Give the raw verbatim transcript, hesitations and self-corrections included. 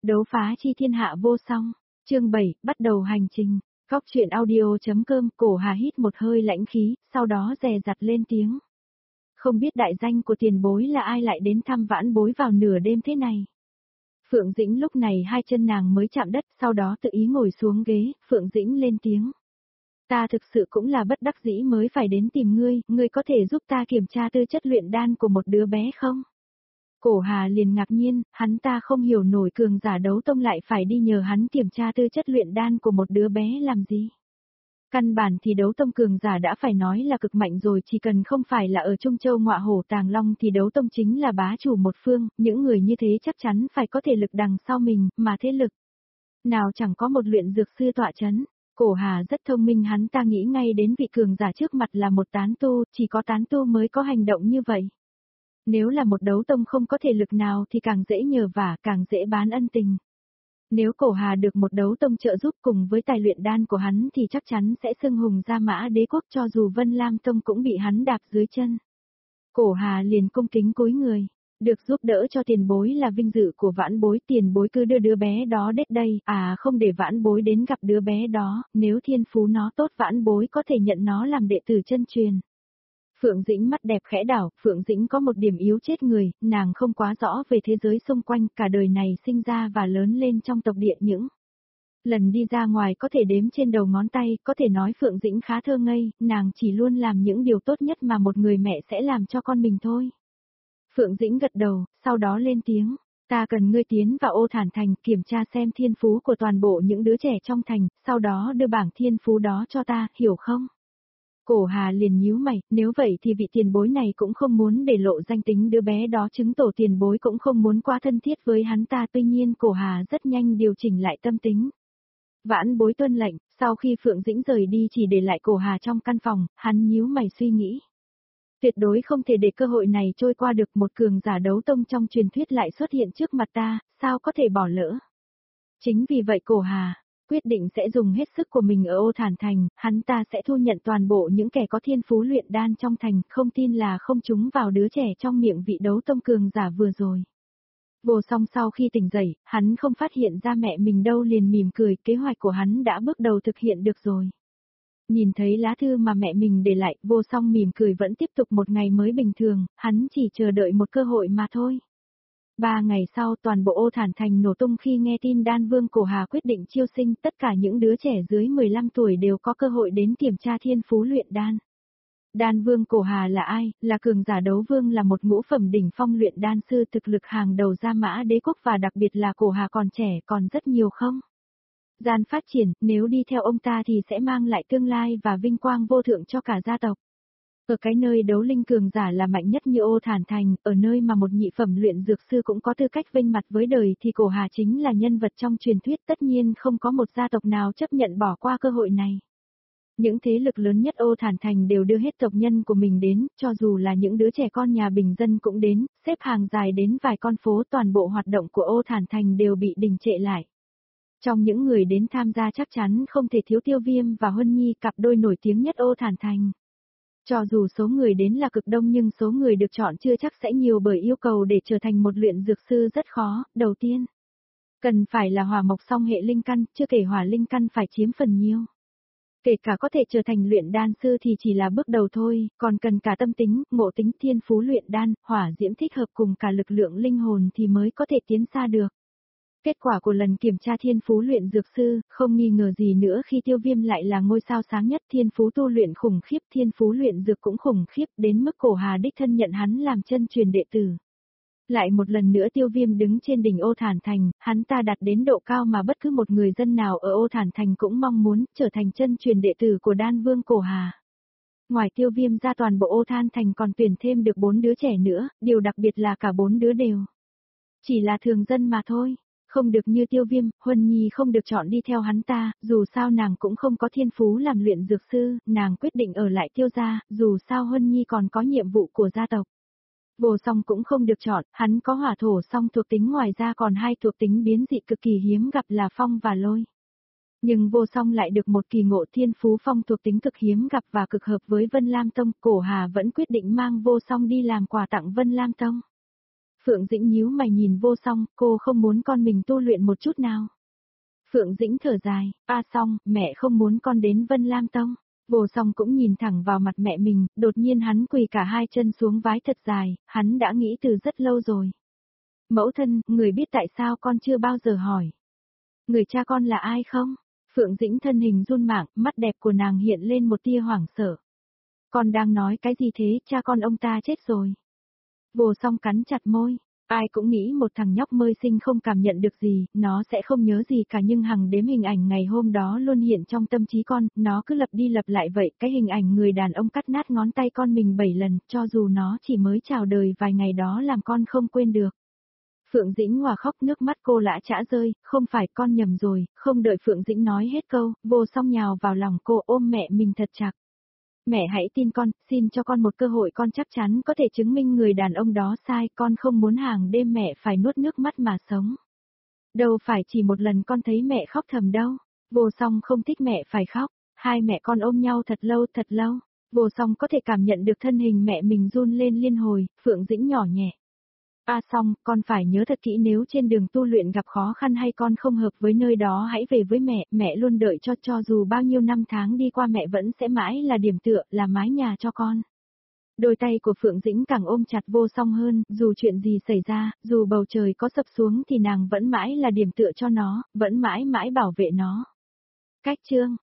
Đấu phá chi thiên hạ vô song. Chương bảy, bắt đầu hành trình. Góc truyện audio.com. Cổ Hà hít một hơi lãnh khí, sau đó dè dặt lên tiếng. Không biết đại danh của tiền bối là ai lại đến thăm vãn bối vào nửa đêm thế này. Phượng Dĩnh lúc này hai chân nàng mới chạm đất, sau đó tự ý ngồi xuống ghế, Phượng Dĩnh lên tiếng. Ta thực sự cũng là bất đắc dĩ mới phải đến tìm ngươi, ngươi có thể giúp ta kiểm tra tư chất luyện đan của một đứa bé không? Cổ Hà liền ngạc nhiên, hắn ta không hiểu nổi cường giả đấu tông lại phải đi nhờ hắn kiểm tra tư chất luyện đan của một đứa bé làm gì. Căn bản thì đấu tông cường giả đã phải nói là cực mạnh rồi, chỉ cần không phải là ở Trung Châu Ngọa Hổ Tàng Long thì đấu tông chính là bá chủ một phương, những người như thế chắc chắn phải có thể lực đằng sau mình, mà thế lực nào chẳng có một luyện dược sư tọa chấn. Cổ Hà rất thông minh, hắn ta nghĩ ngay đến vị cường giả trước mặt là một tán tu, chỉ có tán tu mới có hành động như vậy. Nếu là một đấu tông không có thể lực nào thì càng dễ nhờ vả, càng dễ bán ân tình. Nếu Cổ Hà được một đấu tông trợ giúp cùng với tài luyện đan của hắn thì chắc chắn sẽ xưng hùng Gia Mã Đế quốc, cho dù Vân Lam Tông cũng bị hắn đạp dưới chân. Cổ Hà liền cung kính cúi người. Được giúp đỡ cho tiền bối là vinh dự của vãn bối, tiền bối cứ đưa đứa bé đó đến đây, à không để vãn bối đến gặp đứa bé đó, nếu thiên phú nó tốt vãn bối có thể nhận nó làm đệ tử chân truyền. Phượng Dĩnh mắt đẹp khẽ đảo, Phượng Dĩnh có một điểm yếu chết người, nàng không quá rõ về thế giới xung quanh, cả đời này sinh ra và lớn lên trong tộc địa những lần đi ra ngoài có thể đếm trên đầu ngón tay, có thể nói Phượng Dĩnh khá thơ ngây, nàng chỉ luôn làm những điều tốt nhất mà một người mẹ sẽ làm cho con mình thôi. Phượng Dĩnh gật đầu, sau đó lên tiếng, ta cần ngươi tiến vào Ô Thản Thành kiểm tra xem thiên phú của toàn bộ những đứa trẻ trong thành, sau đó đưa bảng thiên phú đó cho ta, hiểu không? Cổ Hà liền nhíu mày, nếu vậy thì vị tiền bối này cũng không muốn để lộ danh tính đứa bé đó, chứng tổ tiền bối cũng không muốn quá thân thiết với hắn ta, tuy nhiên Cổ Hà rất nhanh điều chỉnh lại tâm tính. Vãn bối tuân lệnh, sau khi Phượng Dĩnh rời đi chỉ để lại Cổ Hà trong căn phòng, hắn nhíu mày suy nghĩ. Tuyệt đối không thể để cơ hội này trôi qua được, một cường giả đấu tông trong truyền thuyết lại xuất hiện trước mặt ta, sao có thể bỏ lỡ. Chính vì vậy Cổ Hà quyết định sẽ dùng hết sức của mình ở Ô Thản Thành, hắn ta sẽ thu nhận toàn bộ những kẻ có thiên phú luyện đan trong thành, không tin là không trúng vào đứa trẻ trong miệng vị đấu tông cường giả vừa rồi. Vô Song sau khi tỉnh dậy, hắn không phát hiện ra mẹ mình đâu, liền mỉm cười, kế hoạch của hắn đã bước đầu thực hiện được rồi. Nhìn thấy lá thư mà mẹ mình để lại, Vô Song mỉm cười, vẫn tiếp tục một ngày mới bình thường, hắn chỉ chờ đợi một cơ hội mà thôi. Ba ngày sau toàn bộ Ô Thản Thành nổ tung khi nghe tin Đan Vương Cổ Hà quyết định chiêu sinh, tất cả những đứa trẻ dưới mười lăm tuổi đều có cơ hội đến kiểm tra thiên phú luyện đan. Đan Vương Cổ Hà là ai? Là cường giả đấu vương, là một ngũ phẩm đỉnh phong luyện đan sư, thực lực hàng đầu Gia Mã Đế quốc, và đặc biệt là Cổ Hà còn trẻ, còn rất nhiều không gian phát triển, nếu đi theo ông ta thì sẽ mang lại tương lai và vinh quang vô thượng cho cả gia tộc. Ở cái nơi đấu linh cường giả là mạnh nhất như Ô Thản Thành, ở nơi mà một nhị phẩm luyện dược sư cũng có tư cách vinh mặt với đời thì Cổ Hà chính là nhân vật trong truyền thuyết, tất nhiên không có một gia tộc nào chấp nhận bỏ qua cơ hội này. Những thế lực lớn nhất Ô Thản Thành đều đưa hết tộc nhân của mình đến, cho dù là những đứa trẻ con nhà bình dân cũng đến, xếp hàng dài đến vài con phố, toàn bộ hoạt động của Ô Thản Thành đều bị đình trệ lại. Trong những người đến tham gia chắc chắn không thể thiếu Tiêu Viêm và Huân Nhi, cặp đôi nổi tiếng nhất Ô Thản Thành. Cho dù số người đến là cực đông nhưng số người được chọn chưa chắc sẽ nhiều, bởi yêu cầu để trở thành một luyện dược sư rất khó. Đầu tiên, cần phải là hỏa mộc song hệ linh căn, chưa kể hỏa linh căn phải chiếm phần nhiều. Kể cả có thể trở thành luyện đan sư thì chỉ là bước đầu thôi, còn cần cả tâm tính, ngộ tính, thiên phú luyện đan, hỏa diễm thích hợp cùng cả lực lượng linh hồn thì mới có thể tiến xa được. Kết quả của lần kiểm tra thiên phú luyện dược sư, không nghi ngờ gì nữa khi Tiêu Viêm lại là ngôi sao sáng nhất, thiên phú tu luyện khủng khiếp, thiên phú luyện dược cũng khủng khiếp, đến mức Cổ Hà đích thân nhận hắn làm chân truyền đệ tử. Lại một lần nữa Tiêu Viêm đứng trên đỉnh Ô Thản Thành, hắn ta đạt đến độ cao mà bất cứ một người dân nào ở Ô Thản Thành cũng mong muốn, trở thành chân truyền đệ tử của Đan Vương Cổ Hà. Ngoài Tiêu Viêm ra, toàn bộ Ô Thản Thành còn tuyển thêm được bốn đứa trẻ nữa, điều đặc biệt là cả bốn đứa đều chỉ là thường dân mà thôi. Không được như Tiêu Viêm, Huân Nhi không được chọn đi theo hắn ta, dù sao nàng cũng không có thiên phú làm luyện dược sư, nàng quyết định ở lại Tiêu gia, dù sao Huân Nhi còn có nhiệm vụ của gia tộc. Vô Song cũng không được chọn, hắn có hỏa thổ song thuộc tính, ngoài ra còn hai thuộc tính biến dị cực kỳ hiếm gặp là phong và lôi. Nhưng Vô Song lại được một kỳ ngộ thiên phú phong thuộc tính cực hiếm gặp và cực hợp với Vân Lam Tông, Cổ Hà vẫn quyết định mang Vô Song đi làm quà tặng Vân Lam Tông. Phượng Dĩnh nhíu mày nhìn Vô Song, cô không muốn con mình tu luyện một chút nào. Phượng Dĩnh thở dài, a Song, mẹ không muốn con đến Vân Lam Tông. Vô Song cũng nhìn thẳng vào mặt mẹ mình, đột nhiên hắn quỳ cả hai chân xuống vái thật dài, hắn đã nghĩ từ rất lâu rồi. Mẫu thân, người biết tại sao con chưa bao giờ hỏi. Người cha con là ai không? Phượng Dĩnh thân hình run mạng, mắt đẹp của nàng hiện lên một tia hoảng sợ. Con đang nói cái gì thế, cha con ông ta chết rồi. Vô Song cắn chặt môi. Ai cũng nghĩ một thằng nhóc mới sinh không cảm nhận được gì, nó sẽ không nhớ gì cả, nhưng hằng đếm hình ảnh ngày hôm đó luôn hiện trong tâm trí con, nó cứ lặp đi lặp lại vậy, cái hình ảnh người đàn ông cắt nát ngón tay con mình bảy lần, cho dù nó chỉ mới chào đời vài ngày đó làm con không quên được. Phượng Dĩnh hòa khóc, nước mắt cô lã chã rơi, không phải con nhầm rồi, không đợi Phượng Dĩnh nói hết câu, Vô Song nhào vào lòng cô ôm mẹ mình thật chặt. Mẹ hãy tin con, xin cho con một cơ hội, con chắc chắn có thể chứng minh người đàn ông đó sai, con không muốn hàng đêm mẹ phải nuốt nước mắt mà sống. Đâu phải chỉ một lần con thấy mẹ khóc thầm đâu. Vô Song không thích mẹ phải khóc, hai mẹ con ôm nhau thật lâu thật lâu. Vô Song có thể cảm nhận được thân hình mẹ mình run lên liên hồi, Phượng Dĩnh nhỏ nhẹ. A Song, con phải nhớ thật kỹ, nếu trên đường tu luyện gặp khó khăn hay con không hợp với nơi đó hãy về với mẹ, mẹ luôn đợi cho cho dù bao nhiêu năm tháng đi qua mẹ vẫn sẽ mãi là điểm tựa, là mái nhà cho con. Đôi tay của Phượng Dĩnh càng ôm chặt Vô Song hơn, dù chuyện gì xảy ra, dù bầu trời có sập xuống thì nàng vẫn mãi là điểm tựa cho nó, vẫn mãi mãi bảo vệ nó. Cách chương